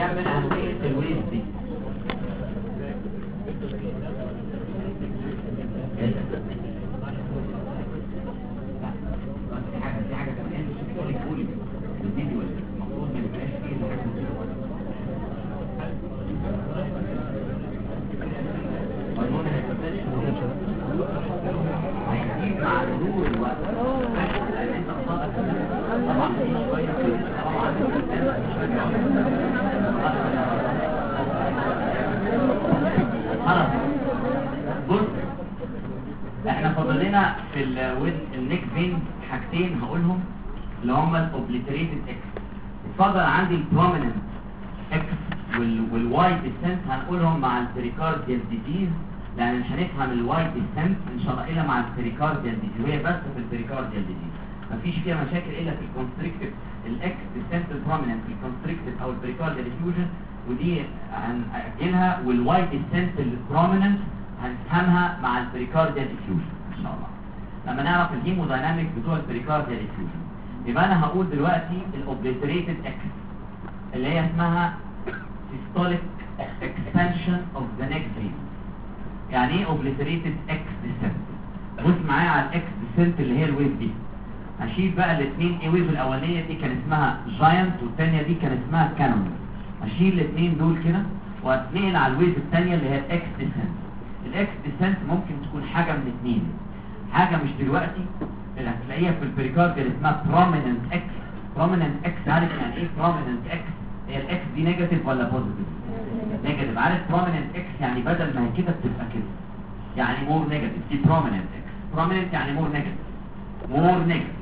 كم من أهمية الويف دي؟ في حاجة كمان بتقولي قولي الفيديو المفروض ما يبقاش فيه حاجة هيجيب مع مرور الوقت خلاص. بص احنا فاضل لنا في النيك فين حاجتين هقولهم اللي هما الاوبليتريتد اكس. اتفضل عندي البروميننت اكس والواي ديسنت هنقولهم مع البريكارديال ديزيز، لان مش هنفهم الواي ديسنت ان شاء الله الا مع البريكارديال ديزيز، وهي بس في البريكارديال ديزيز مفيش فيها مشاكل الا في الكونستريكتد الاكس ديسنت البروميننت في الكونستريكتد او البريكارديال ديفيوجن، ودي هنأجلها، والواي ديسنت البروميننت هنفهمها مع البريكارديال ديفيوجن ان شاء الله لما نعرف الهيمودايناميك بتوع البريكارديال ديفيوجن. يبقى انا هقول دلوقتي الاوبليتريتد اكس اللي هي اسمها systolic expansion of the neck vein. يعني ايه obliterated X descent؟ بص معايا على الاكس descent اللي هي الويف دي. هشيل بقى الاثنين، ايه ويف الاولانيه دي كان اسمها جاينت والثانيه دي كان اسمها كانون. هشيل الاثنين دول كده واتنقل على الويف الثانيه اللي هي الاكس descent. الاكس descent ممكن تكون حاجه من اثنين، حاجه مش دلوقتي اللي هتلاقيها في البريكارديال اسمها prominent X. prominent X عارف يعني ايه prominent X؟ هي الاكس دي نيجاتيف ولا بوزيتيف؟ نيجاتيف. عارف prominent X يعني بدل ما هي كده بتبقى كده، يعني مور نيجاتيف. دي prominent X. prominent يعني مور نيجاتيف. مور نيجاتيف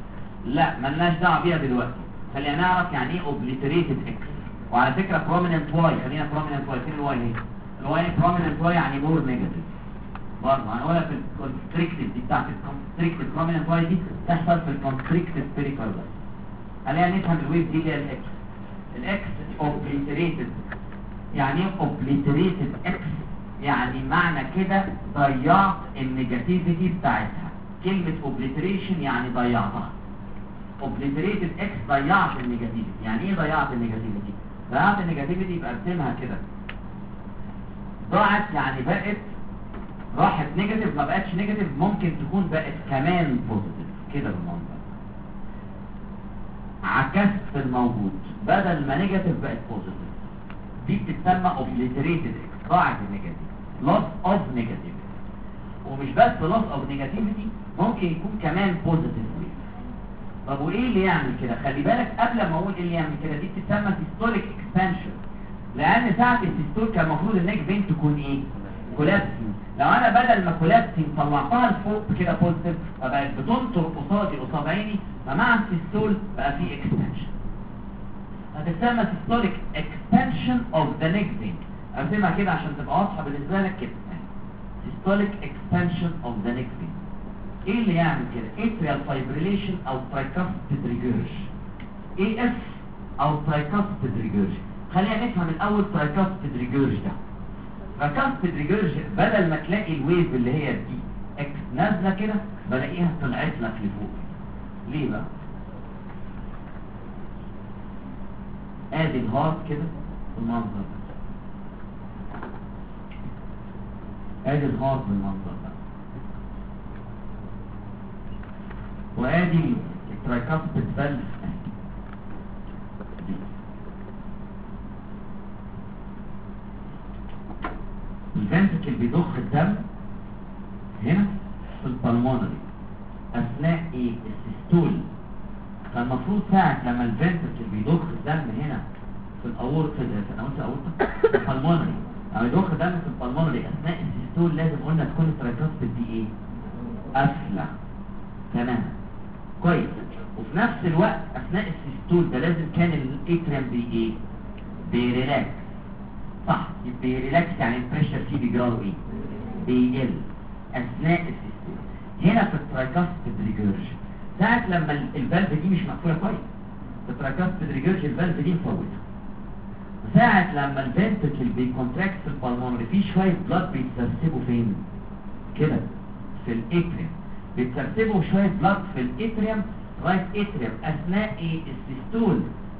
لا ملناش دعوه بيها دلوقتي، خلينا نعرف يعني ايه obliterated X. وعلى فكره prominent Y، خلينا prominent Y. فين الواي اهي؟ الواي prominent Y يعني مور نيجاتيف برضه. هنقولها في الكونستريكتيف دي بتاعت الكونستريكتيف prominent Y دي تحصل في الكونستريكتيف بيريكارديال. خلينا نفهم الويف دي اللي هي الاكس. الاكس اوبليتريتد. يعني ايه اوبليتريتد اكس؟ يعني معنى كده ضيعت النيجاتيفيتي بتاعتها. كلمة اوبليتريشن يعني ضيعتها. اوبليتريتد اكس ضيعت النيجاتيفيتي. يعني ايه ضيعت النيجاتيفيتي؟ ضيعت النيجاتيفيتي يبقى ارسمها كده. ضاعت يعني بقت راحت نيجاتيف، ما بقتش نيجاتيف، ممكن تكون بقت كمان بوزيتيف كده بالمنظر. عكست الموجود، بدل ما نيجاتيف بقت بوزيتيف. دي بتتسمى اوبليتريتد اكس. ضاعت النيجاتيف. لوس اوف نيجاتيفيتي. ومش بس لوس اوف نيجاتيفيتي، ممكن يكون كمان بوزيتيف ويف. طب وايه اللي يعمل كده؟ خلي بالك قبل ما اقول ايه اللي يعمل كده، دي بتتسمى سيستوليك اكسبانشن. لان ساعه السيستول كان المفروض النيك فين تكون ايه؟ كولابسنج. لو انا بدل ما كولابسنج طلعتها لفوق كده بوزيتيف، فبقت بتنطر قصادي قصاد عيني، فمع السيستول بقى في اكسبانشن. هتسمى systolic expansion of the neck vein. ارسمها كده عشان تبقى واضحه بالنسبه لك كده. systolic expansion of the neck vein. ايه اللي يعمل كده؟ atrial fibrillation او tricuspid regurg. AF او tricuspid regurg. خلينا نفهم الاول tricuspid regurg ده. tricuspid regurg بدل ما تلاقي الويف اللي هي دي اكس نازله كده، بلاقيها طلعت لك لفوق. ليه بقى؟ ادي الهارت كده بالمنظر ده. ادي الهارت بالمنظر ده. وادي الترايكاسبيد فالف. الفنتركل بيضخ الدم هنا في البلمونري اثناء ايه؟ السيستول. فالمفروض ساعة لما الفنتركل بيضخ الدم هنا في الاورطة، انا قلت الاورطة؟ البلمونري. لما يضخ دم في البلمونري اثناء السيستول لازم قلنا تكون الترايكاسبيد دي ايه؟ قافلة تمام كويس. وفي نفس الوقت اثناء السيستول ده لازم كان الاتريم بي ايه؟ بيريلاكس. صح، بيريلاكس يعني البريشر فيه بيجراله ايه؟ بيقل اثناء السيستول. هنا في الترايكاسبيد ريجورج ساعة لما الفالف دي مش مقفولة كويس، الترايكاسبيد ريجورج الفالف دي مفوتة. ساعة لما الفنتركل بيكونتراكت في البلمونري في شوية بلاد بيتسرسبوا فين؟ كده في الاتريم. بيتسرسبوا شوية بلاد في الاتريم رايت اتريم اثناء ايه؟ السيستول.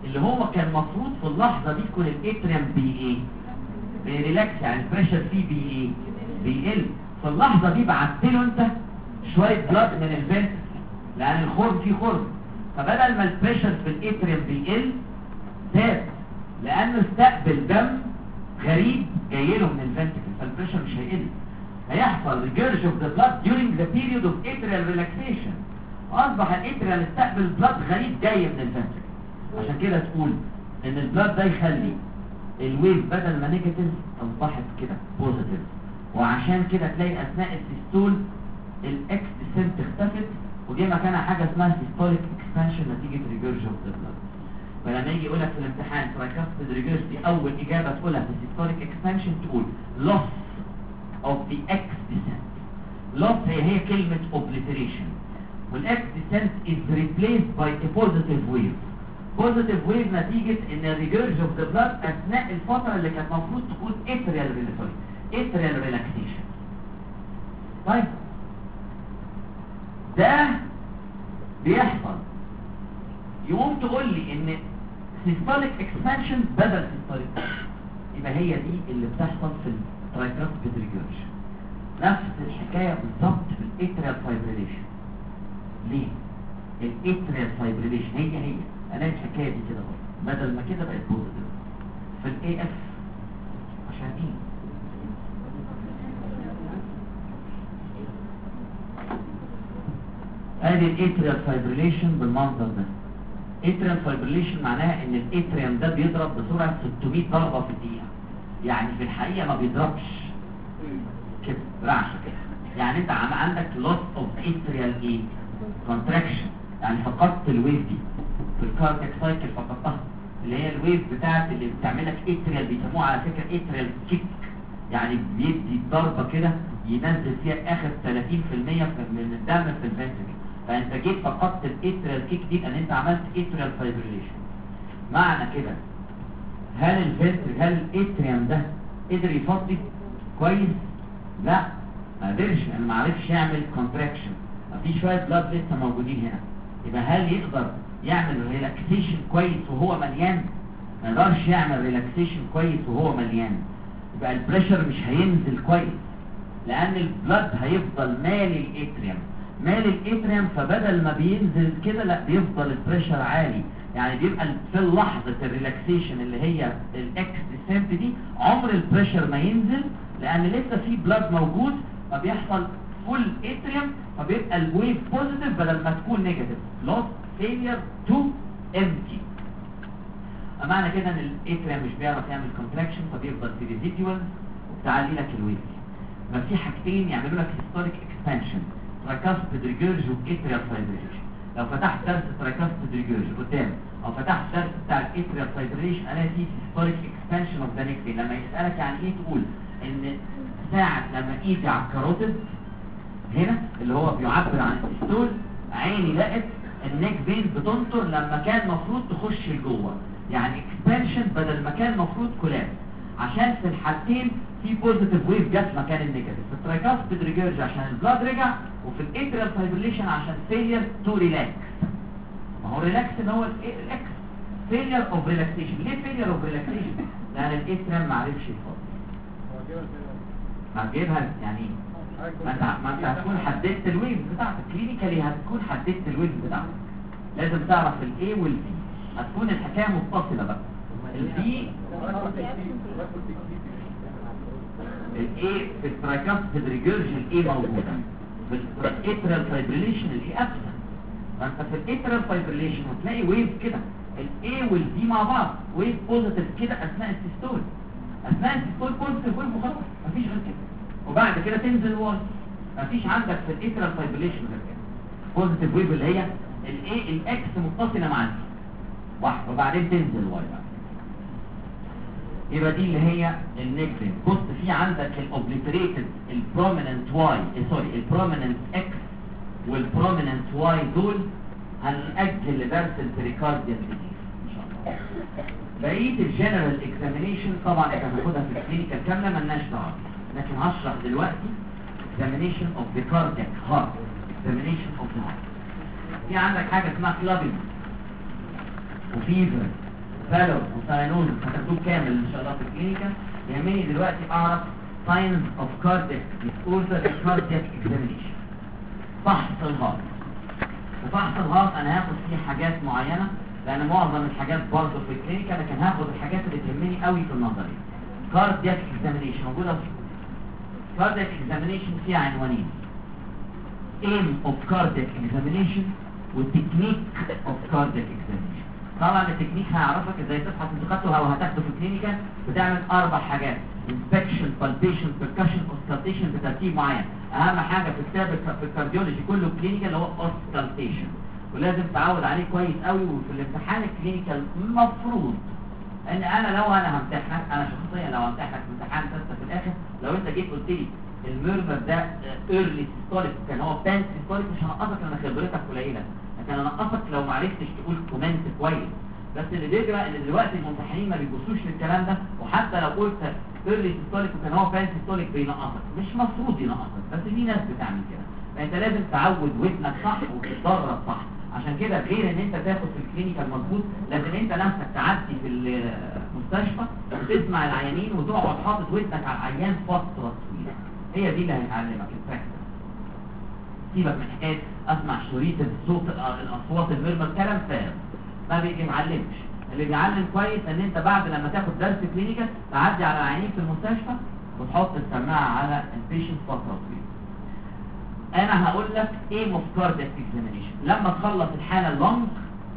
اللي هو كان مفروض في اللحظه دي يكون الاتريم ايه بيريلاكس، يعني البريشر فيه ايه بيقل. في اللحظه دي بعت له انت شويه بلاد من الفنتركل لان الخرم فيه خرم، فبدل ما البريشر في الاتريم بيقل زاد لانه استقبل دم غريب جاي له من الفنتركل، فالبريشر مش هيقل. هيحصل ريجيرج اوف ذا بلاد during the period of atrial relaxation، واصبح الاتريال استقبل بلاد غريب جاي من الفنتركل. عشان كده تقول ان البلاد ده يخلي الويف بدل ما نيجاتيف اصبحت كده بوزيتيف، وعشان كده تلاقي اثناء السيستول الاكس ديسنت اختفت وجي مكانها حاجه اسمها سيستوليك اكسبانشن نتيجه ريجيرج اوف ذا بلاد. فلما يجي يقول لك في الامتحان ترايكاستيد ريجيرج دي اول اجابه تقولها في السيستوليك اكسبانشن تقول loss of the X descent. loss هي كلمه obliteration، والإكس descent is replaced by a positive wave. positive wave نتيجة ان الريجيرج اوف ذا بلاد اثناء الفترة اللي كانت المفروض تكون atrial relaxation. طيب ده بيحصل، يقوم تقول لي ان systolic expansion بدل systolic، يبقى هي دي اللي بتحصل في الترايكاستيد ريجيرج. نفس الحكاية بالظبط في الاتريال فايبريليشن. ليه؟ الاتريال فايبريليشن هي انا الحكايه دي كده برضه بدل ما كده بقت بوزيتيف في الاي اف. عشان ايه؟ ادي الاتريال فايبريليشن بالمنظر ده. اتريال فايبريليشن معناها ان الاتريم ده بيضرب بسرعه 600 ضربه في الدقيقه، يعني في الحقيقه ما بيضربش كده رعشه كده. يعني انت عندك لوس اوف اتريال ايه كونتراكشن، يعني فقدت الويف دي في الكاردياك سايكل، فقدتها اللي هي الويف بتاعت اللي بتعملك اتريال، بيسموها على فكره اتريال كيك، يعني بيدي ضربه كده ينزل فيها اخر 30% من الدم في الفنتركل. فانت جيت فقدت الاتريال كيك دي لان انت عملت اتريال فايبريليشن. معنى كده هل الاتريم ده قدر يفضي كويس؟ لا ما قدرش، لان ما عرفش يعمل كونتراكشن، في شويه بلاد لسه موجودين هنا. يبقى هل يقدر يعمل ريلاكسيشن كويس وهو مليان؟ ما يقدرش يعمل ريلاكسيشن كويس وهو مليان. يبقى البريشر مش هينزل كويس لان البلاد هيفضل مالي الاتريم، فبدل ما بينزل كده لا بيفضل البريشر عالي. يعني بيبقى في لحظه الريلاكسيشن اللي هي الاكس ديسنت دي عمر البريشر ما ينزل لان لسه في بلاد موجود، فبيحصل فول اتريم، فبيبقى الويف بوزيتيف بدل ما تكون نيجاتيف. لوس فيلير تو امتي. معنى كده ان الاتريم مش بيعرف يعمل كونتراكشن، فبيفضل في ريزيديوال وبتعلي لك الويف. ما في حاجتين يعملوا لك هيستوريك اكسبانشن، ترايكاستيد ريجيرج واتريال فايبريليشن. لو فتحت درس ترايكاستيد ريجيرج قدام او فتحت درس بتاع الاتريال فايبريليشن الاقي فيه هيستوريك اكسبانشن اوف ذا نيك فين. لما يسالك يعني ايه تقول ان ساعه لما ايدي على الكاروتيد هنا اللي هو بيعبر عن الستول، عيني لقت النيك فين بتنطر لما كان مفروض تخش لجوه، يعني اكسبانشن بدل ما كان مفروض كولابس. عشان في الحالتين في بوزيتيف ويف جت مكان النيجاتيف، في الترايكاستيد ريجيرج عشان البلاد رجع، وفي الاتريال فايبريليشن عشان فيلير تو ريلاكس. ما هو ريلاكس ان هو الاكس فيلير اوف ريلاكسيشن. ليه فيلير اوف ريلاكسيشن؟ لان الاتريال ما عرفش يفضل. ما تجيبها يعني ما انت هتكون حددت الويف بتاعتك كلينيكالي، هتكون حددت الويف بتاعتك. لازم تعرف الاي والبي، هتكون الحكايه متصله بقى. البي الاي في الترايكاستيد ريجيرج الاي موجوده، في الاتريال فايبريليشن الاي ابسنت. فانت في الاتريال فايبريليشن هتلاقي ويف كده الاي والبي مع بعض، ويف بوزيتيف كده اثناء السيستول. اثناء السيستول بوزيتيف ويف وخلاص مفيش غير كده، وبعد كده تنزل واي. مفيش عندك في الاتريال فايبريليشن غير كده بوزيتيف ويف اللي هي الاي الاكس متصله مع البي واحد، وبعدين تنزل واي بقى. يبقى دي اللي هي النيجاتيف. بص في عندك الاوبليتريتد البروميننت واي البروميننت اكس والبروميننت واي دول هنأجل لدرس البريكارديال ديزيز ان شاء الله. بقيه الجنرال اكزامينيشن طبعا انت هتاخدها في الكلينيكال كامله مالناش دعوه، لكن هشرح دلوقتي اكزامينيشن اوف ذا كاردياك هارت. اكزامينيشن اوف ذا هارت في عندك حاجه اسمها كلابينج وفيفر فالو وساينوز هتاخدوه كامل ان شاء الله في الكلينيكال. يهمني دلوقتي اعرف ساينز اوف كاردياك ديسوردر كاردياك اكزامينيشن. فحص الهارت. وفحص الهارت انا هاخد فيه حاجات معينه لان معظم الحاجات برضه في الكلينيكال، لكن هاخد الحاجات اللي تهمني قوي في النظري. كاردياك اكزامينيشن موجوده في كاردياك اكزامينيشن فيها عنوانين: aim of cardiac examination والتكنيك of cardiac examination. طبعا التكنيك هيعرفك ازاي تفحص. انتوا خدتوا او هتاخدوا في الكلينيكال بتعمل 4 حاجات: inspection palpation percussion auscultation بترتيب معين. اهم حاجه في كتاب في الكارديولوجي كله كلينيكال اللي هو auscultation، ولازم تعود عليه كويس قوي. وفي الامتحان الكلينيكال المفروض ان انا لو انا همتحنك، انا شخصيا لو همتحنك في امتحان تسته في الاخر، لو انت جيت قلت لي الميرمر ده ايرلي سيستوليك كان هو بان سيستوليك، مش هنقصك لان خبرتك قليله، لكن انا هنقصك لو ما عرفتش تقول كومنت كويس. بس اللي بيجرى ان دلوقتي الممتحنين ما بيبصوش للكلام ده، وحتى لو قلت ايرلي سيستوليك وكان هو بان سيستوليك بينقصك. مش مفروض ينقصك، بس في ناس بتعمل كده. فانت لازم تعود ودنك صح وتتدرب صح. عشان كده غير ان انت تاخد في الكلينيكال مظبوط، لازم انت نفسك تعدي في المستشفى وتسمع العيانين وتقعد حاطط ودنك على العيان فتره طويله. هي دي اللي هتعلمك البراكتس. سيبك من حكايه اسمع شريط الصوت الاصوات الميرمر، كلام فارغ ما بيعلمش. اللي بيعلم كويس ان انت بعد لما تاخد درس كلينيكال تعدي على العيانين في المستشفى وتحط السماعه على البيشنت فتره طويله. انا هقول لك ايه اوف كاردياك اكزامينيشن. لما تخلص الحاله اللونج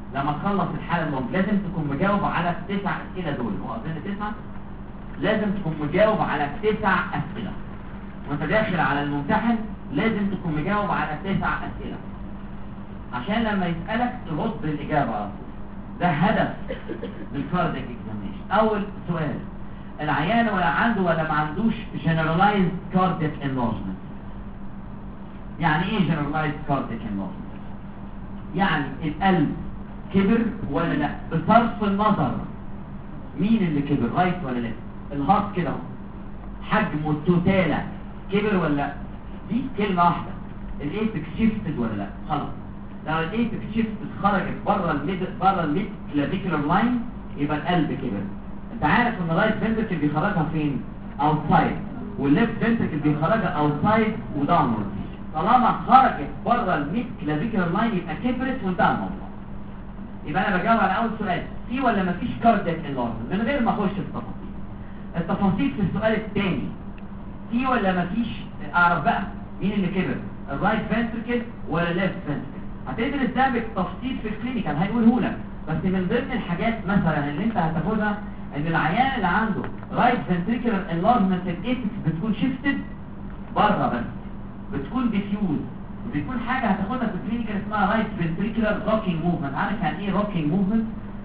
لازم تكون مجاوب على 9 اسئله دول. هو اظن 9. لازم تكون مجاوب على 9 اسئله. وانت داخل على الممتحن لازم تكون مجاوب على 9 اسئله عشان لما يسالك ترد الاجابه على طول. ده هدف بالكاردياك اكزامينيشن. اول سؤال: العيان ولا عنده ولا ما عندوش جنرالايزد كاردياك انلارجمنت؟ يعني ايه جنرالايزد كاردياك انلارجمنت؟ يعني القلب كبر ولا لا، بصرف النظر مين اللي كبر، رايت ولا لا. الهارت كده حجمه التوتالة كبر ولا لا. دي كلمة واحدة. الايبكس شيفتد ولا لا. خلاص، لو الايبكس شيفتد خرجت بره الميد كلافيكولار لاين يبقى القلب كبر. انت عارف ان الرايت فنتركل بيخرجها فين؟ اوتسايد، والليفت فنتركل بيخرجها اوتسايد وداونورد. طالما خرجت بره الميد كلافيكولار لاين يبقى كبرت وانتهى الموضوع. يبقى انا بجاوب على اول سؤال: في ولا ما فيش كاردياك انلارجمنت، من غير ما اخش في التفاصيل. التفاصيل في السؤال الثاني: في ولا ما فيش. اعرف بقى مين اللي كبر، الرايت فنتركل ولا الليفت فنتركل. هتدرس ده بالتفصيل في الكلينيكال هيقوله لك. بس من ضمن الحاجات مثلا اللي انت هتاخدها ان العيان اللي عنده رايت فنتريكولار انلارجمنت الايبكس بتكون شيفتد بره، بس بتكون ديفيوز. بتكون حاجه هتاخدها في الكلينيكال اسمها رايت فنتريكولار روكينج موفمنت. عارف يعني ايه روكينج موفمنت؟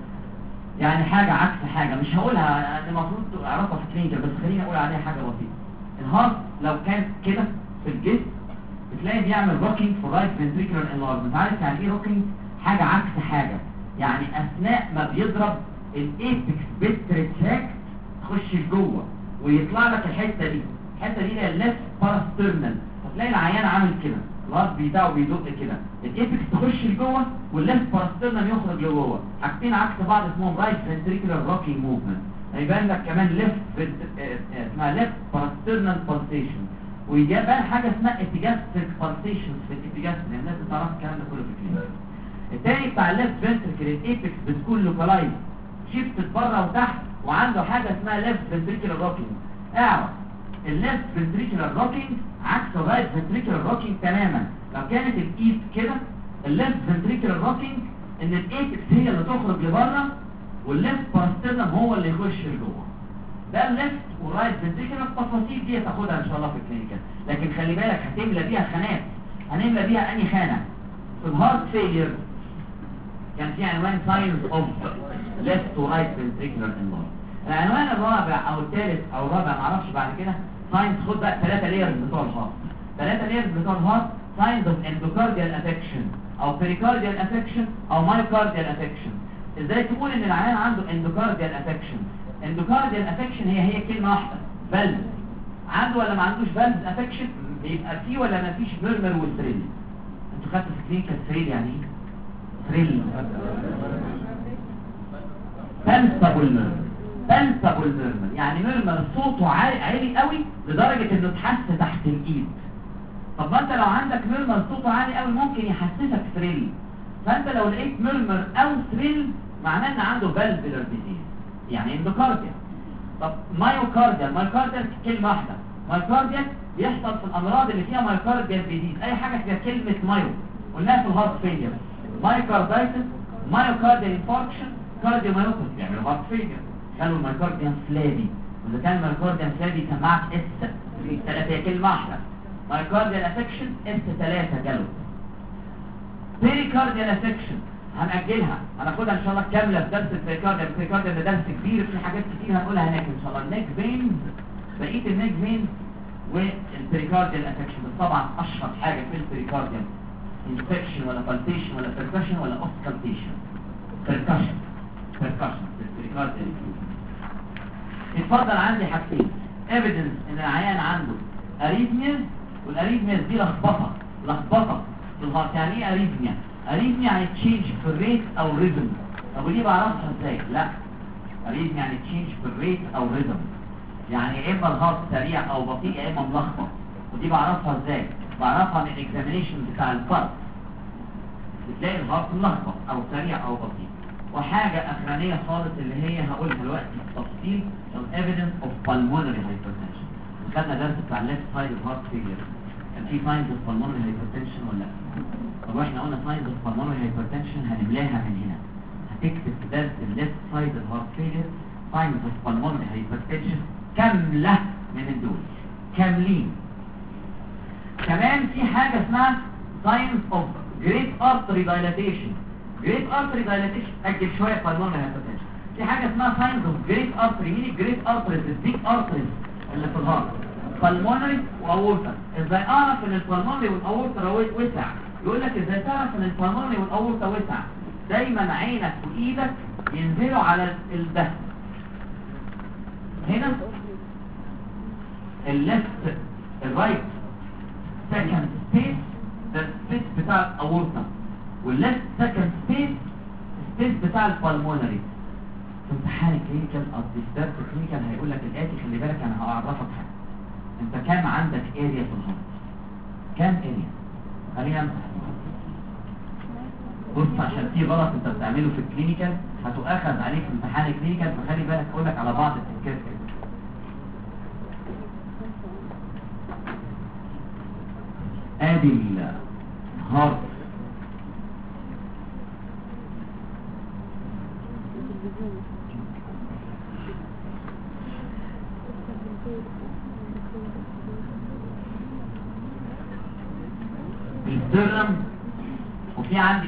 يعني حاجه عكس حاجه. مش هقولها، المفروض تعرفها في الكلينيكال، بس خليني اقول عليها حاجه بسيطه. الهارت لو كان كده في الجسم بتلاقي بيعمل روكينج في الرايت فنتريكولار انلارجمنت. عارف يعني ايه روكينج؟ حاجه عكس حاجه. يعني اثناء ما بيضرب الايبكس بتريتراكت تخش لجوه ويطلع لك الحته دي اللي هي الليفت باراسترنال. فتلاقي العيان عامل كده، الهارت بتاعه بيدق كده، الايبكس تخش لجوه والليفت باراسترنال يخرج لجوه. حاجتين عكس بعض اسمهم رايت فنتريكولار روكينج موفمنت. هيبان لك كمان ليفت اسمها ليفت باراسترنال بالسيشن، ويبان حاجه اسمها ابيجاستريك بالسيشن في الابيجاستريك. الناس بتعرف الكلام ده كله في الكلينيك. الثاني بتاع الليفت فنتريكل الايبكس بتكون لوكالايز شيفتد بره وتحت، وعنده حاجه اسمها ليفت فنتريكولار روكينج. اعرف الليفت فنتريكولار روكينج عكس الرايت فنتريكولار روكينج تماما. لو كانت الايد كده الليفت فنتريكولار روكينج ان الايبكس هي اللي تخرج لبره والليفت باراسترنال هو اللي يخش لجوه. ده الليفت والرايت فنتريكولار. التفاصيل دي هتاخدها ان شاء الله في الكلينيكال، لكن خلي بالك هتملى بيها خانات. هنملى بيها انهي خانه؟ في الهارت فيلير كان في عنوان ساينز اوف ليفت ورايت فنتريكولار انلارج. العنوان الرابع او الثالث او الرابع معرفش بعد كده ساينز. خد بقى 3 لايرز بتوع الهارت. 3 لايرز بتوع الهارت: ساينز اوف اندوكارديال افكشن او بريكارديال افكشن او مايوكارديال افكشن. ازاي تقول ان العيان عنده اندوكارديال افكشن؟ اندوكارديال افكشن هي كلمه واحده، فالف. عنده ولا ما عندوش فالف افكشن؟ بيبقى فيه ولا ما فيش ميرمر والثريل. انتوا خدتوا في كلينيكال ثريل يعني ايه؟ ثريل palpable murmur. palpable murmur يعني murmur صوته عالي قوي لدرجة انه تحس تحت الايد. طب ما انت لو عندك murmur صوته عالي قوي ممكن يحسسك ثريل، فانت لو لقيت murmur او ثريل معناه ان عنده valvular disease يعني اندوكارديا. طب مايوكارديال كلمة واحدة، مايوكارديال بيحصل في الامراض اللي فيها مايوكارديال ديزيز، اي حاجة فيها كلمة مايو قلناها في الهارت فيلير، مايوكاردايتس، مايوكارديال انفاركشن، كارديومايوباثي يعني الهارت فيلير. قالوا المايوكارديال فلابي، واذا كان المايوكارديال فلابي سمعت اس 3 كلمة واحدة، مايوكارديال افكشن اس 3 جالو. بيريكارديال افكشن هنأجلها، هناخدها ان شاء الله كاملة في درس البيريكارديال ده درس كبير في حاجات كتير هنقولها هناك ان شاء الله. النيك فينز، بقية النيك فينز والبيريكارديال افكشن، بس طبعا اشهر حاجة في البيريكارديال انفكشن ولا بالتيشن ولا بيركشن ولا اوسكالتيشن. بيركشن في البيريكارديال. اتفضل عندي حاجتين ايفيدنس ان العيان عنده اريثميا، والاريثميا دي لخبطه في الهارت. يعني ايه اريثميا؟ اريثميا يعني تشينج في الريت او ريزم. طب ودي بعرفها ازاي؟ لا، اريثميا يعني تشينج في الريت او ريزم، يعني يا اما الهارت سريع او بطيء يا اما ملخبط. ودي بعرفها ازاي؟ بعرفها من الاكزامينيشن بتاع الفرد، بتلاقي الهارت ملخبط او سريع او بطيء. وحاجه اخرانيه خالص اللي هي هقولها دلوقتي بالتفصيل، الايفيدنس اوف بالمونري هايبرتنشن. خدنا درس بتاع الليفت سايد هارت فيلير، كان في ساينز اوف بالمونري هايبرتنشن ولا لا؟ طب واحنا قلنا ساينز اوف بالمونري هايبرتنشن هنملاها من هنا، هتكتب في درس الليفت سايد هارت فيلير ساينز اوف بالمونري هايبرتنشن كامله من دول كاملين. كمان في حاجه اسمها ساينز اوف جريت ارتري دايلاتيشن. جريت ارتري دايلاتيشن اجل شويه بالمونري هايبرتنشن. في حاجه اسمها ساينز اوف جريت ارتري. مين الجريت ارتريز؟ البيج ارتريز اللي في الهارت، بالمونري واورتا. ازاي اعرف ان البالمونري والاورتا وسع؟ يقول لك ازاي تعرف ان البالمونري والاورتا وسع؟ دايما عينك وايدك ينزلوا على ده هنا، الليفت الرايت سكند سبيس، ده السبيس بتاع الاورتا، والليفت سكند سبيس بتاع البالمونري. في امتحان الكلينيكال او درس الكلينيكال هيقول لك الاتي، خلي بالك انا هعرفك حاجه. انت كام عندك اريا في الهارت؟ كام اريا؟ خلينا امسح. بص عشان في غلط انت بتعمله في الكلينيكال هتؤاخذ عليك في امتحان الكلينيكال، فخلي بالك اقول لك على بعض التفكير كده. ادي الهارت السترنم، وفي عندي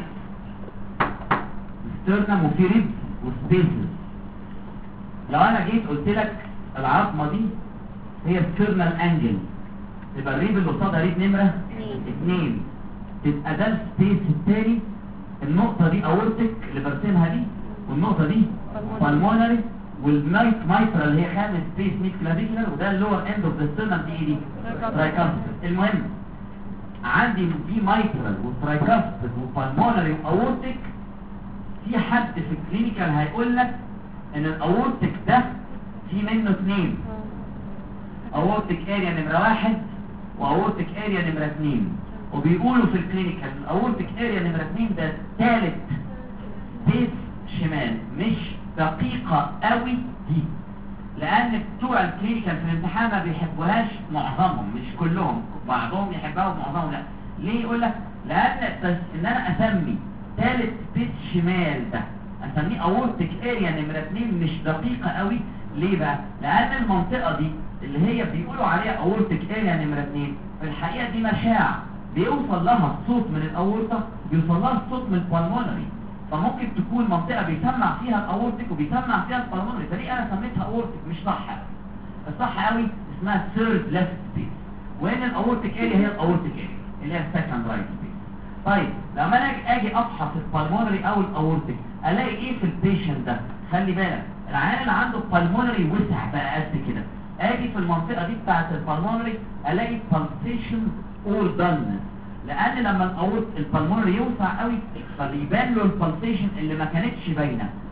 سترنم وفي ريب وسبيسز. لو انا جيت قلت لك العظمه دي هي سترنال انجل، يبقى الريب اللي قصادها ريب نمره 2، تبقى ده السبيس الثاني. النقطه دي اورتك اللي برسمها دي، والنقطه دي بالمونري، والمايترال اللي هي خامس سبيس ميد كلافيكولار، وده اللور اند اوف ذا سترنم دي دي ترايكاسبيد. المهم عندي في مايترال وترايكاسبيد وبالمونري واورتك. في حد في الكلينيكال هيقول لك ان الاورتك ده في منه 2، اورتك اريا نمره 1 واورتك اريا نمره 2. وبيقولوا في الكلينيكال الاورتك اريا نمره 2 ده ثالث سبيس شمال، مش دقيقة قوي دي، لان بتوع الكلينيكال في الامتحان ما بيحبوهاش، معظمهم مش كلهم، بعضهم يحبها ومعظمهم لا. ليه؟ يقول لك لان ان انا اسمي ثالث سبيس شمال ده اسميه اورتك اريا نمره 2 مش دقيقة قوي. ليه بقى؟ لان المنطقة دي اللي هي بيقولوا عليها اورتك اريا نمره 2 في الحقيقة دي مشاع بيوصل لها الصوت من الاورطة، بيوصل لها الصوت من البالمونري، فممكن تكون منطقة بيسمع فيها الاورتك وبيسمع فيها البالمونري. فدي انا سميتها اورتك مش صح. الصح قوي اسمها ثيرد ليفت سبيس، وان الاورتك اريا هي الاورتك اريا اللي هي السكند رايت سبيس. طيب لما انا اجي افحص البالمونري او الاورتك الاقي ايه في البيشنت ده؟ خلي بالك العيان اللي عنده بالمونري وسع بقى قد كده، اجي في المنطقة دي بتاعت البالمونري الاقي pulsation or dullness، لان لما البالمونري يوسع قوي فبيبان له البلسيشن اللي ما كانتش باينه.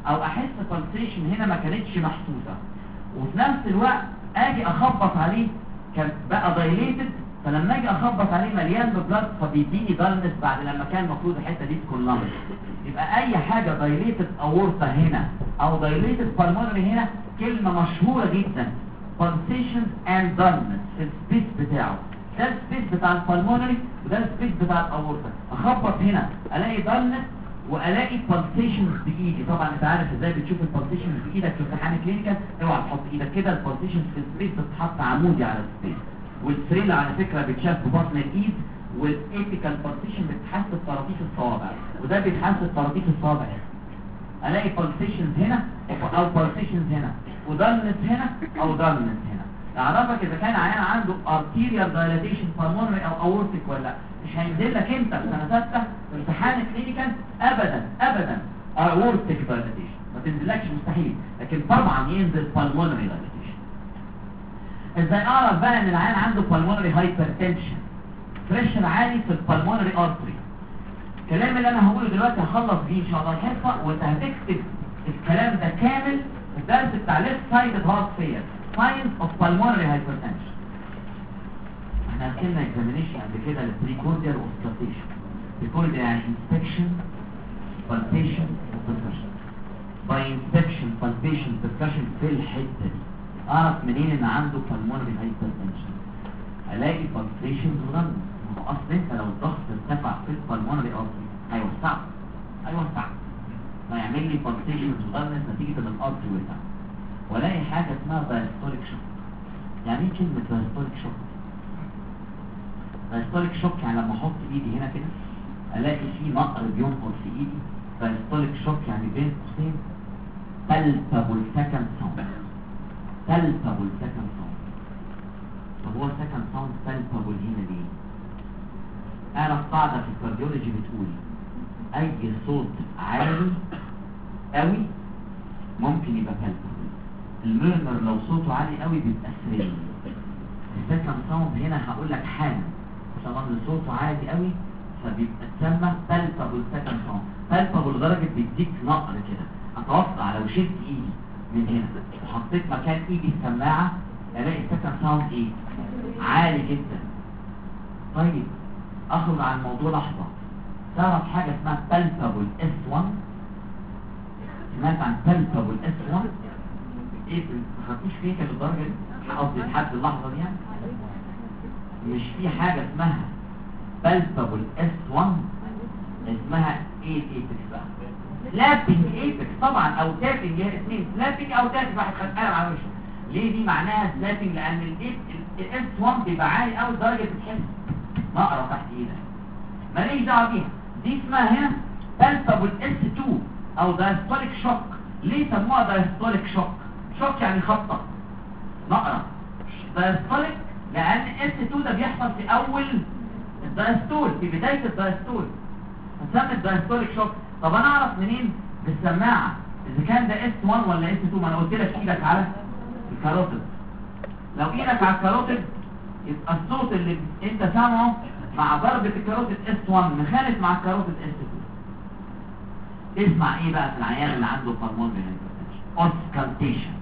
او احس بالسيشن هنا ما كانتش محسوسه، وفي نفس الوقت اجي اخبط عليه كان بقى دايليتد، فلما اجي اخبط عليه مليان ببلاد فبيديني دارنس بعد لما كان المفروض الحته دي تكون لامس. يبقى اي حاجه دايليتد اورتا هنا او دايليتد بالمونري هنا كلمه مشهوره جدا، pulsations and dullness في السبيس بتاعه. ده السبيس بتاع البالمونري وده السبيس بتاع الاورتا. اخبط هنا الاقي dullness والاقي pulsations بايدي. طبعا انت عارف ازاي بتشوف البالسيشنز بايدك في امتحان كلينيكال، اوعى تحط ايدك كده، البالسيشنز في السبيس بتتحط عمودي على السبيس، والثريل على فكره بتشاف ببطن الايد، والابيكال بالسيشن بتحس بطراطيف الصوابع، وده بيتحس بطراطيف الصوابع. الاقي pulsations هنا او pulsations هنا ودارنس هنا او دارنس هنا. اعرفك اذا كان عيان عنده arterial dilatation pulmonary او aortic ولا لا. مش هينزل لك انت في سنه 6 في امتحان كلينيكال ابدا ابدا aortic dilatation، ما تنزلكش مستحيل، لكن طبعا ينزل pulmonary dilatation. ازاي اعرف بقى ان العيان عنده pulmonary hypertension؟ بريشر عالي في الpulmonary artery. الكلام اللي انا هقوله دلوقتي هخلص بيه ان شاء الله الحصه، وانت هتكتب الكلام ده كامل في الدرس بتاع left sided heart failure signs of pulmonary hypertension. احنا عملنا examination قبل كده للبريكورديال اوسكالتيشن. بريكورديال يعني inspection palpation percussion. by inspection palpation percussion في الحته دي اعرف منين ان عنده pulmonary hypertension؟ الاقي palpation ورن. اصل انت لو الضغط ارتفع في البالمونري ارتري هيوسع فيعمل لي بالسيشنز ودارنس نتيجه ان الارتري وسع. والاقي حاجه اسمها دايستوليك شوك. يعني ايه كلمه دايستوليك شوك؟ دايستوليك شوك يعني لما احط ايدي هنا كده الاقي في نقر بينقر في ايدي. دايستوليك شوك يعني بين قوسين palpable second sound. palpable second sound. طب هو second sound palpable هنا ليه؟ أنا قاعدة في الكارديولوجي بتقول أي صوت عالي قوي ممكن يبقى palpable. الميرمر لو صوته عالي قوي بيبقى ثريل. السكند ساوند هنا هقول لك حاجة طبعا صوته عالي قوي فبيبقى تسمى palpable second sound. palpable لدرجة بيديك نقر كده. أتوقع لو شلت إيدي من هنا وحطيت مكان إيدي السماعة ألاقي السكند ساوند إيه؟ عالي جدا. طيب اخرج عن الموضوع لحظة. تعرف حاجة اسمها palpable S1؟ سمعت عن palpable S1؟ ايه ما خدتوش فيك للدرجة دي؟ قصدي لحد اللحظة دي يعني؟ مش في حاجة اسمها palpable S1 اسمها ايه ايبكس بقى؟ سلابينج ايبكس طبعا او تابينج، هي الاثنين سلابينج او تابينج، واحد خد قلم على وشه. ليه دي معناها سلابينج؟ لان الاس 1 بيبقى عالي قوي لدرجة بتحس نقرة تحت ايدك، ماليش دعوه بيها. دي اسمها هنا palpable S2 او diastolic shock. ليه سموها diastolic shock؟ شوك يعني خبطه نقرة. diastolic لان S2 ده بيحصل في اول الدايستول، في بدايه الدايستول، فسمت diastolic shock. طب انا اعرف منين بالسماعه اذا كان ده S1 ولا S2؟ ما انا قلت لك ايدك على الكاروتيد. لو ايدك على الكاروتيد يبقى الصوت اللي انت سامعه مع ضربة الكاروتيد S1 مخالف مع الكاروتيد S2. اسمع ايه بقى في العيان اللي عنده pulmonary hypertension؟ auscultation.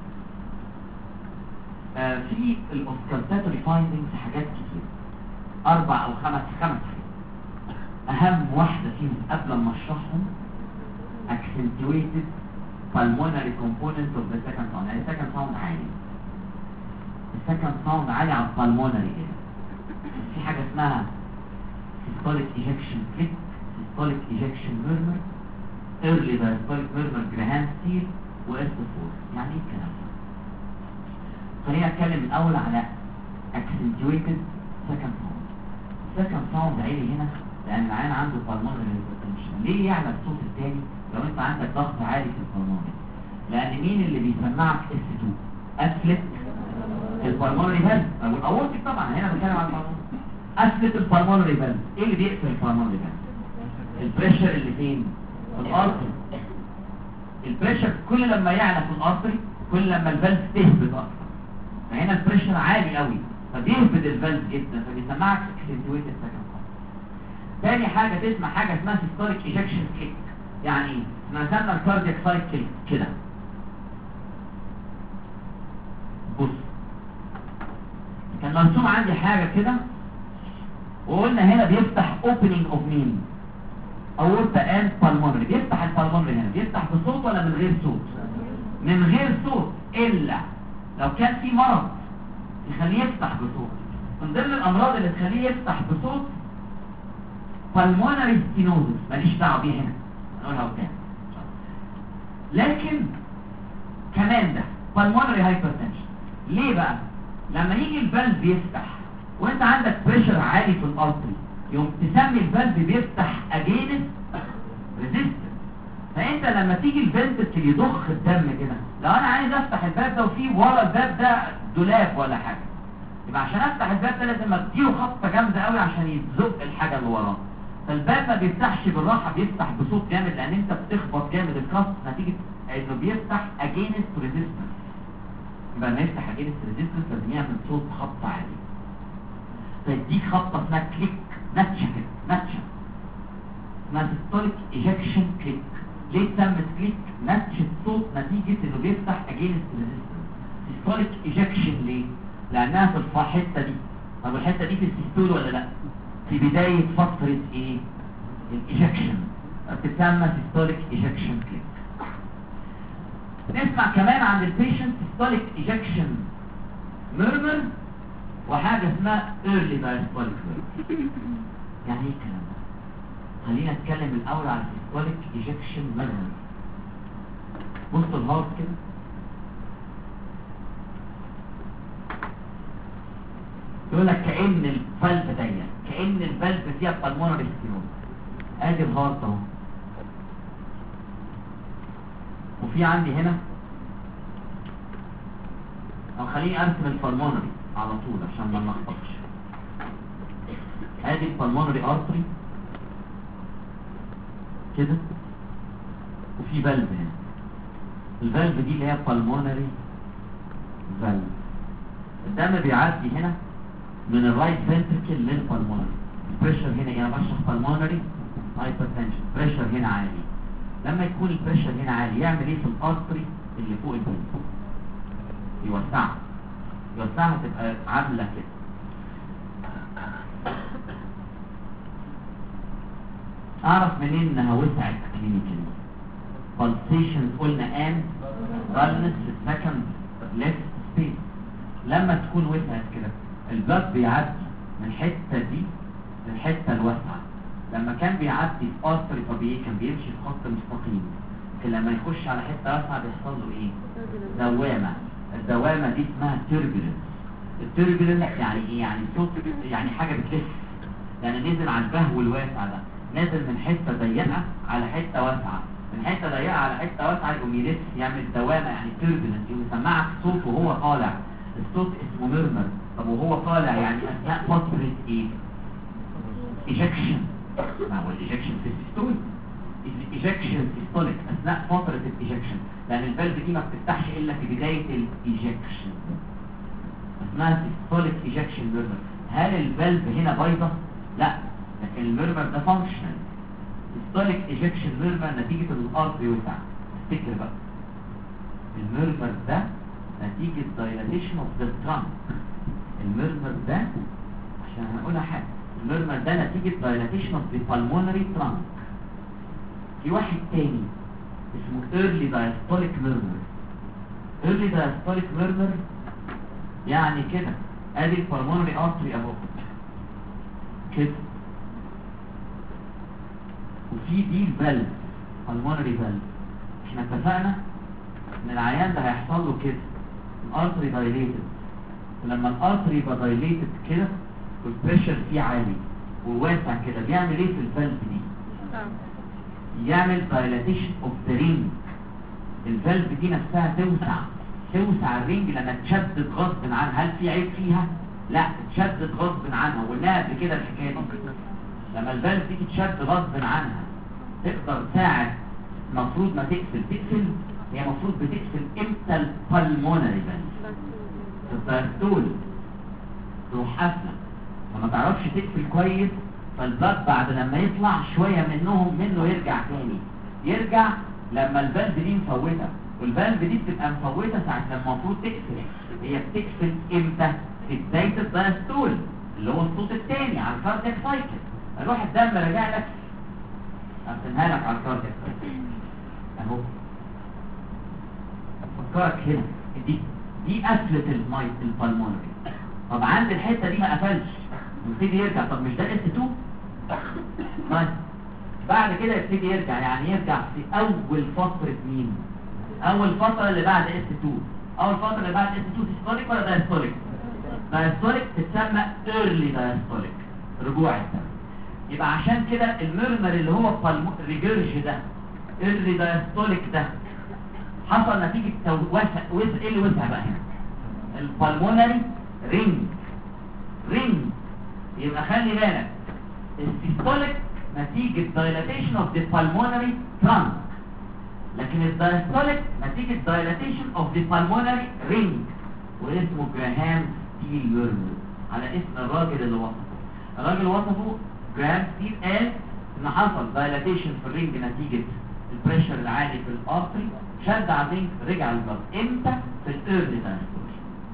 في الاوسكالتاتوري فايندنجز حاجات كتير، 4 أو 5 حاجات. اهم واحدة فيهم قبل ما اشرحهم accentuated pulmonary component of the second sound. يعني second sound عالي، السكند ساوند عالي على البالمونري. في حاجة اسمها systolic ejection click، systolic ejection murmur، early diastolic murmur جراهام ستيل، وS4. يعني ايه الكلام ده؟ خلينا اتكلم الاول على accentuated second sound. second sound عالي هنا لان العيان عنده pulmonary hypertension. ليه يعلى الصوت الثاني لو انت عندك ضغط عالي في البالمونري؟ لان مين اللي بيسمعك S2؟ قفلت البالمونري فالف او الاورتيك. طبعا هنا بنتكلم عن البالمونري. قفلت البالمونري فالف. ايه اللي بيقفل البالمونري فالف؟ البريشر اللي فين؟ في الارتري. البريشر كل لما يعلى في الارتري كل لما الفالف تهبط اكتر، فهنا البريشر عالي قوي فبيهبط الفالف جدا فبيسمعك accentuated second sound. تاني حاجه تسمع حاجه اسمها systolic ejection click. يعني ايه؟ احنا رسمنا الكاردياك سايكل كده. بص كان مرسوم عندي حاجه كده وقلنا هنا بيفتح اوبننج اوف مين؟ اورتا اند بالمونري. بيفتح البالمونري هنا بيفتح بصوت ولا من غير صوت؟ من غير صوت، الا لو كان في مرض يخليه يفتح بصوت. من ضمن الامراض اللي تخليه يفتح بصوت بالمونري ستينوزس، ماليش دعوه بيه هنا هنقولها قدام. لكن كمان ده بالمونري هايبرتنشن. ليه بقى؟ لما يجي الفالف يفتح وانت عندك بريشر عالي في الارتري، يوم تسمي الفالف بيفتح اجينست ريزيستنس. فانت لما تيجي الفنتكل يضخ الدم كده، لو انا عايز افتح الباب ده وفي ورا الباب ده دولاب ولا حاجه، يبقى عشان افتح الباب ده لازم اديله خبطه جامده قوي عشان يزق الحاجه اللي وراه. فالباب ما بيفتحش بالراحه، بيفتح بصوت جامد لان انت بتخبط جامد الكاست نتيجه انه بيفتح اجينست ريزيستنس. يبقى ما يفتح اجينست ريزيستنس لازم يعمل صوت خبطه عالي. فيديك خبطه اسمها كليك، نتشه كده، نتشه اسمها سيستوليك ايجكشن كليك. ليه اتسمت كليك؟ نتشه صوت نتيجه انه بيفتح اجينست ريزيستنس. سيستوليك ايجكشن ليه؟ لانها في الحته دي. طب الحته دي في السيستول ولا لا؟ في بدايه فتره ايه؟ الايجكشن، بتسمى سيستوليك ايجكشن كليك. نسمع كمان عن البيشنت سيستوليك ايجكشن ميرمر وحاجه اسمها ايرلي دايستوليك ميرمر. يعني ايه الكلام ده؟ خلينا نتكلم الاول على السيستوليك ايجكشن ميرمر. بصوا الهارت كده، يقول لك كأن الفالف ضيق، كأن الفالف فيها بالمونري ستينوز. ادي الهارت اهو، وفي عندي هنا، او خليني ارسم البالمونري على طول عشان ما نلخبطش. ادي البالمونري ارتري كده، وفي فالف هنا. الفالف دي اللي هي بالمونري فالف. الدم بيعدي هنا من الرايت فنتركل للبالمونري. البريشر هنا ايه؟ انا بشرح بالمونري هايبرتنشن، بريشر هنا عالي. لما يكون البريشر هنا عالي يعمل ايه في الارتري اللي فوق الفالف؟ يوسعها. يوسعها تبقى عامله كده. اعرف منين انها وسعت كلينيكالي؟ pulsations قلنا and dullness في السكند left space. لما تكون وسعت كده البلد بيعدي من الحته دي للحته الواسعه. لما كان بيعدي في ارتري طبيعي كان بيمشي في خط مستقيم، لكن لما يخش على حته واسعه بيحصل له ايه؟ دوامه. الدوامه دي اسمها تيربولنس. التيربولنس يعني ايه؟ يعني صوت، يعني حاجه بتلف. يعني نزل على البهو الواسع ده، نازل من حته ضيقه على حته واسعه، من حته ضيقه على حته واسعه يقوم يلف، يعمل دوامه، يعني تيربولنس. يقوم يسمعك صوت وهو طالع. الصوت اسمه ميرمر. طب وهو طالع يعني اثناء فتره ايه؟ ايجكشن. ما هو الايجكشن في السيستول، الايجكشن سيستوليك اثناء فتره الايجكشن، لان الفالف دي ما بتفتحش الا في بدايه الايجكشن. اسمها سيستوليك ايجكشن ميرمر. هل الفالف هنا بايظه؟ لا، لكن الميرمر ده فانكشنال. سيستوليك ايجكشن ميرمر نتيجه ان الارض يوسع. افتكر بقى الميرمر ده نتيجه دايلاتيشن اوف ذا ترانك. الميرمر ده عشان هنقولها حاجه، الميرمر ده نتيجه دايلاتيشن اوف ذا بالمونري ترانك. في واحد تاني اسمه early diastolic murmur. early diastolic murmur يعني كده، ادي البالمونري ارتري اهو كده، وفي دي الفالف بالمونري فالف. احنا اتفقنا ان العيان ده هيحصل له كده، الارتري دايليتد. ولما الارتري يبقى دايليتد كده والبريشر فيه عالي وواسع كده، بيعمل ايه في الفالف دي؟ يعمل dilatation of the ring. الفالف دي نفسها توسع الرينج لما تشدد غصب عنها. هل في عيب فيها؟ لا، تشدد غصب عنها. وقلناها قبل كده الحكايه دي، لما الفالف دي تشد غصب عنها تقدر ساعه المفروض ما تقفل. هي المفروض بتقفل امتى؟ البالمونري فالف في الدايستول تروح قافله، فما تعرفش تقفل كويس، فالبلد بعد لما يطلع شويه منه يرجع تاني. يرجع لما الفالف دي مفوته، والفالف دي بتبقى مفوته ساعه لما المفروض تقفل. هي بتقفل امتى؟ في بدايه الدايستول اللي هو الصوت الثاني على الكاردياك سايكل. اروح الدم راجع لك، ارسمها لك على الكاردياك سايكل اهو. فكرك هنا دي قفله المايت البلمونري. طب عند الحته دي ما قفلش يبتدي يرجع. طب مش ده S2؟ طيب بعد كده يبتدي يرجع، يعني يرجع في اول فتره مين؟ اول فتره اللي بعد S2. اول فتره اللي بعد S2 سيستوليك ولا دايستوليك؟ دايستوليك تتسمى early diastolic، رجوع الدم. يبقى عشان كده الميرمر اللي هو الريجرج ده early diastolic ده حصل نتيجه ايه اللي وسع بقى هنا؟ البلمونري رينج. يبقى خلي بالك السيستوليك نتيجة dilatation of the pulmonary trunk، لكن الدايستوليك نتيجة dilatation of the pulmonary ring، واسمه جراهام ستيل ميرمر على اسم الراجل اللي وصفه. الراجل وصفه جراهام ستيل، قال ان حصل dilatation في الرينج نتيجة البريشر العالي في الارتري، شد على الرينج رجع للضغط. امتى؟ في الايرلي دايستوليك.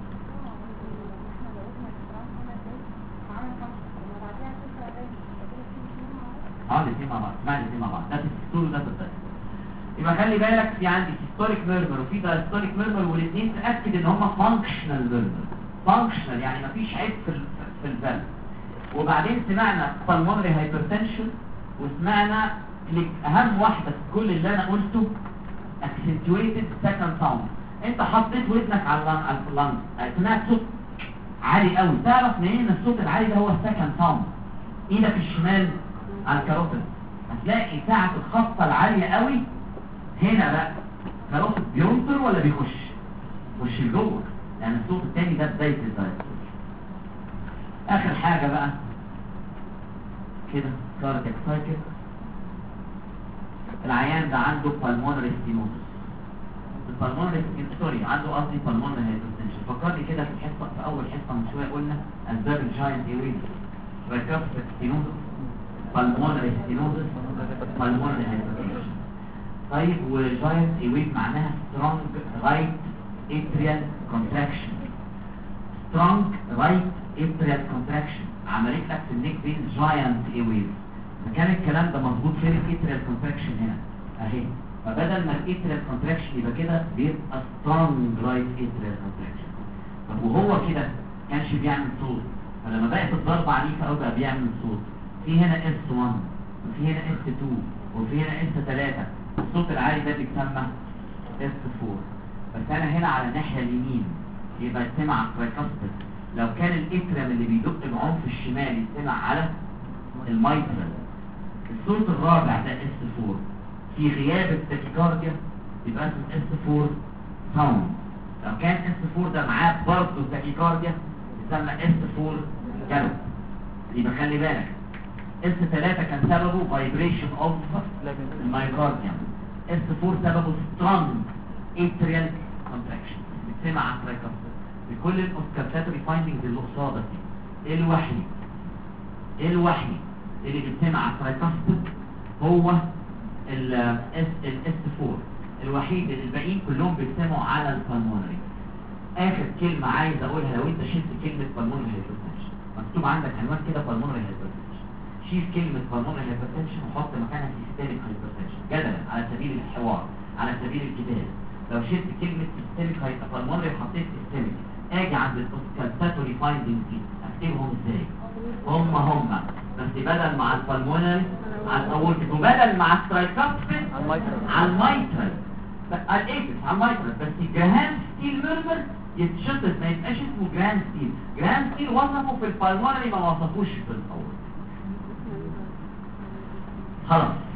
الاثنين مع بعض، اسمعني الاثنين مع بعض، ده في السيستول وده في الدايستول. يبقى خلي بالك في عندي سيستوليك ميرمر وفي دايستوليك ميرمر، والاثنين تاكد ان هم فانكشنال ميرمر. فانكشنال يعني مفيش عيب في الفالف. وبعدين سمعنا بالمونري هايبرتنشن، وسمعنا اهم واحده في كل اللي انا قلته اكسنتويتد سكند ساوند. انت حطيت ودنك على اللنج، سمعت صوت عالي قوي، تعرف منين ان الصوت العالي ده هو السكند ساوند؟ ايدك الشمال على الكاروتيد هتلاقي ساعة الخبطة العالية قوي هنا بقى كاروتيد بينطر ولا بيخش؟ يخش لجوه، لأن يعني الصوت التاني ده بداية الدايستول. آخر حاجة بقى كده كاردياك سايكل. العيان ده عنده بالمونري ستينوزس. البالمونري سوري عنده قصدي بالمونري هايبرتنشن. فكرني كده في الحصة، في أول حصة من شوية قلنا أسباب الجاينت ايويز، ريكافتيك ستينوزس، بالمونري ستينوزس، بالمونري هايبرتنشن. طيب وجاينت ايويز معناها سترونج رايت اتريال كونتراكشن. سترونج رايت اتريال كونتراكشن عملت لك في النيك بين جاينت ايويز. فكان الكلام ده مظبوط فين الاتريال كونتراكشن هنا اهي. فبدل ما الاتريال كونتراكشن يبقى كده بيبقى سترونج رايت اتريال كونتراكشن. طب وهو كده كانش بيعمل صوت، فلما بقت الضربه عنيفه قوي بقى بيعمل صوت. في هنا S1 وفي هنا S2 وفي هنا S3. الصوت العالي ده بيتسمى S4. بس انا هنا على الناحيه اليمين يبقى يتسمع ترايكاستيك. لو كان الاتريم اللي بيدق بعنف الشمال يتسمع على المايترال. الصوت الرابع ده S4 في غياب التاكيكارديا يبقى اسمه S4 ساوند. لو كان S4 ده معاه برضه تاكيكارديا يسمى S4 جالوب. يبقى خلي بالك S3 كان سببه فايبريشن اوف المايكارديوم، S4 سببه سترونج اتريال كونتراكشن بتسمع على الترايكاستيك. بكل الاوسكارتاتوري فايندنجز اللي قصادك دي ايه الوحيد اللي بيتسمع على الترايكاستيك هو S4 الوحيد. اللي الباقيين كلهم بيتسمعوا على البلمونري. اخر كلمه عايز اقولها، لو انت شلت كلمه بالمونري هايبرتنشن مكتوب عندك عنوان كده بالمونري هايبرتنشن، شيل كلمه بالمونري هايبرتنشن وحط مكانها سيستميك هايبرتنشن جدلا على سبيل الحوار على سبيل الكتاب. لو شلت كلمه سيستميك بالمونري وحطيت سيستميك، اجي عند الاوسكالتاتوري فايندنج دي اكتبهم ازاي؟ هم بس بدل مع البلمونري على الاورتيك، وبدل مع الترايكاستيك على المايترال، على المايترال. بس جراهام ستيل ميرمر يتشطب ما يبقاش اسمه جراهام ستيل. جراهام ستيل وصفه في البلمونري ما وصفوش في الاورتيك. خلاص